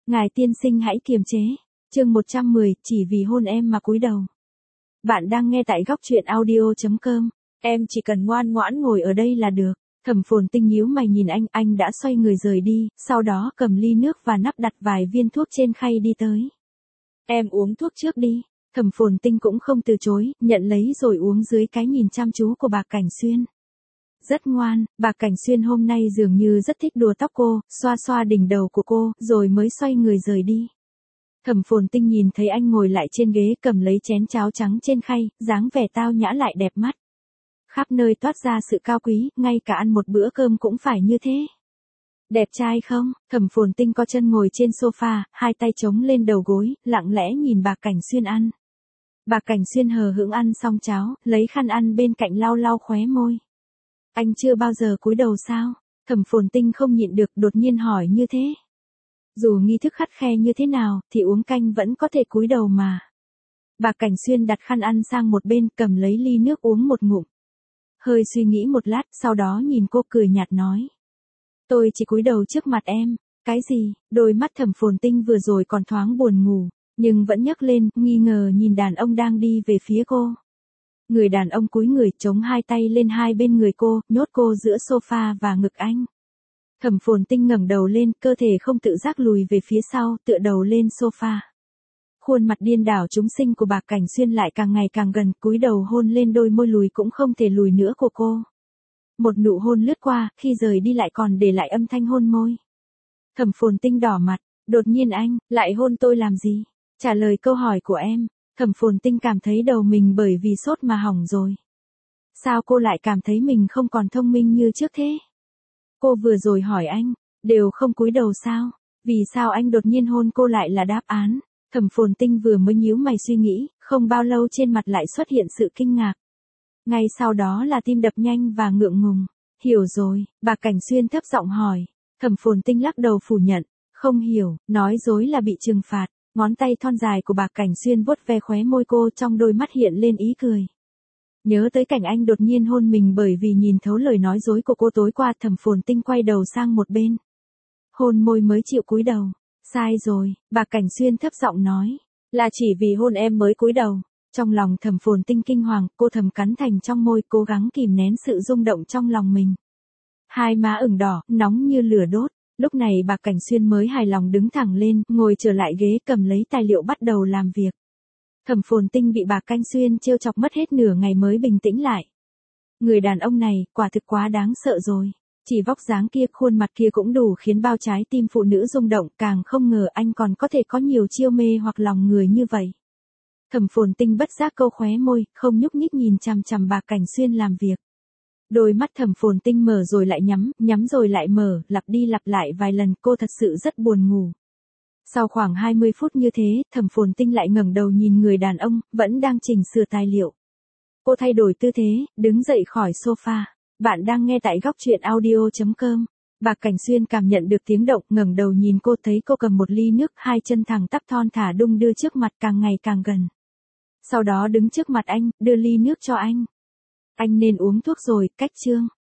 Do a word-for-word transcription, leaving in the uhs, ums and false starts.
Ngài tiên sinh hãy kiềm chế. Chương một trăm mười, chỉ vì hôn em mà cúi đầu. Bạn đang nghe tại góc truyện audio chấm com. Em chỉ cần ngoan ngoãn ngồi ở đây là được. Thẩm Phồn Tinh nhíu mày nhìn anh, anh đã xoay người rời đi, sau đó cầm ly nước và nắp đặt vài viên thuốc trên khay đi tới. Em uống thuốc trước đi. Thẩm Phồn Tinh cũng không từ chối, nhận lấy rồi uống dưới cái nhìn chăm chú của bà Cảnh Xuyên. Rất ngoan, bà Cảnh Xuyên hôm nay dường như rất thích đùa tóc cô, xoa xoa đỉnh đầu của cô, rồi mới xoay người rời đi. Thẩm Phồn Tinh nhìn thấy anh ngồi lại trên ghế cầm lấy chén cháo trắng trên khay, dáng vẻ tao nhã lại đẹp mắt. Khắp nơi toát ra sự cao quý, ngay cả ăn một bữa cơm cũng phải như thế. Đẹp trai không? Thẩm Phồn Tinh co chân ngồi trên sofa, hai tay chống lên đầu gối, lặng lẽ nhìn bà Cảnh Xuyên ăn. Bà Cảnh Xuyên hờ hững ăn xong cháo, lấy khăn ăn bên cạnh lau lau khóe môi. Anh chưa bao giờ cúi đầu sao? Thẩm Phồn Tinh không nhịn được đột nhiên hỏi như thế. Dù nghi thức khắt khe như thế nào, thì uống canh vẫn có thể cúi đầu mà. Bà Cảnh Xuyên đặt khăn ăn sang một bên, cầm lấy ly nước uống một ngụm. Hơi suy nghĩ một lát, sau đó nhìn cô cười nhạt nói. Tôi chỉ cúi đầu trước mặt em. Cái gì? Đôi mắt Thẩm Phồn Tinh vừa rồi còn thoáng buồn ngủ, nhưng vẫn nhấc lên, nghi ngờ nhìn đàn ông đang đi về phía cô. Người đàn ông cúi người chống hai tay lên hai bên người cô, nhốt cô giữa sofa và ngực anh. Thẩm Phồn Tinh ngẩng đầu lên, cơ thể không tự giác lùi về phía sau, tựa đầu lên sofa. Khuôn mặt điên đảo chúng sinh của bà Cảnh Xuyên lại càng ngày càng gần, cúi đầu hôn lên đôi môi lùi cũng không thể lùi nữa của cô. Một nụ hôn lướt qua, khi rời đi lại còn để lại âm thanh hôn môi. Thẩm Phồn Tinh đỏ mặt, đột nhiên anh, lại hôn tôi làm gì? Trả lời câu hỏi của em. Thẩm Phồn Tinh cảm thấy đầu mình bởi vì sốt mà hỏng rồi. Sao cô lại cảm thấy mình không còn thông minh như trước thế? Cô vừa rồi hỏi anh, đều không cúi đầu sao? Vì sao anh đột nhiên hôn cô lại là đáp án? Thẩm Phồn Tinh vừa mới nhíu mày suy nghĩ, không bao lâu trên mặt lại xuất hiện sự kinh ngạc. Ngay sau đó là tim đập nhanh và ngượng ngùng. Hiểu rồi, bà Cảnh Xuyên thấp giọng hỏi. Thẩm Phồn Tinh lắc đầu phủ nhận, không hiểu, nói dối là bị trừng phạt. Ngón tay thon dài của bà Cảnh Xuyên vuốt ve khóe môi cô, trong đôi mắt hiện lên ý cười. Nhớ tới cảnh anh đột nhiên hôn mình bởi vì nhìn thấu lời nói dối của cô tối qua, Thẩm Phồn Tinh quay đầu sang một bên. Hôn môi mới chịu cúi đầu. Sai rồi, bà Cảnh Xuyên thấp giọng nói. Là chỉ vì hôn em mới cúi đầu. Trong lòng Thẩm Phồn Tinh kinh hoàng, cô thầm cắn thành trong môi, cố gắng kìm nén sự rung động trong lòng mình. Hai má ửng đỏ, nóng như lửa đốt. Lúc này bà Cảnh Xuyên mới hài lòng đứng thẳng lên, ngồi trở lại ghế, cầm lấy tài liệu bắt đầu làm việc. Thẩm Phồn Tinh bị bà Cảnh Xuyên trêu chọc mất hết nửa ngày mới bình tĩnh lại. Người đàn ông này, quả thực quá đáng sợ rồi. Chỉ vóc dáng kia, khuôn mặt kia cũng đủ khiến bao trái tim phụ nữ rung động, càng không ngờ anh còn có thể có nhiều chiêu mê hoặc lòng người như vậy. Thẩm Phồn Tinh bất giác câu khóe môi, không nhúc nhích nhìn chằm chằm bà Cảnh Xuyên làm việc. Đôi mắt Thẩm Phồn Tinh mở rồi lại nhắm, nhắm rồi lại mở, lặp đi lặp lại vài lần, cô thật sự rất buồn ngủ. Sau khoảng hai mươi phút như thế, Thẩm Phồn Tinh lại ngẩng đầu nhìn người đàn ông, vẫn đang chỉnh sửa tài liệu. Cô thay đổi tư thế, đứng dậy khỏi sofa. Bạn đang nghe tại góc truyện audio chấm com. Bà Cảnh Xuyên cảm nhận được tiếng động, ngẩng đầu nhìn cô, thấy cô cầm một ly nước, hai chân thẳng tắp thon thả đung đưa trước mặt, càng ngày càng gần. Sau đó đứng trước mặt anh, đưa ly nước cho anh. Anh nên uống thuốc rồi, cách chương.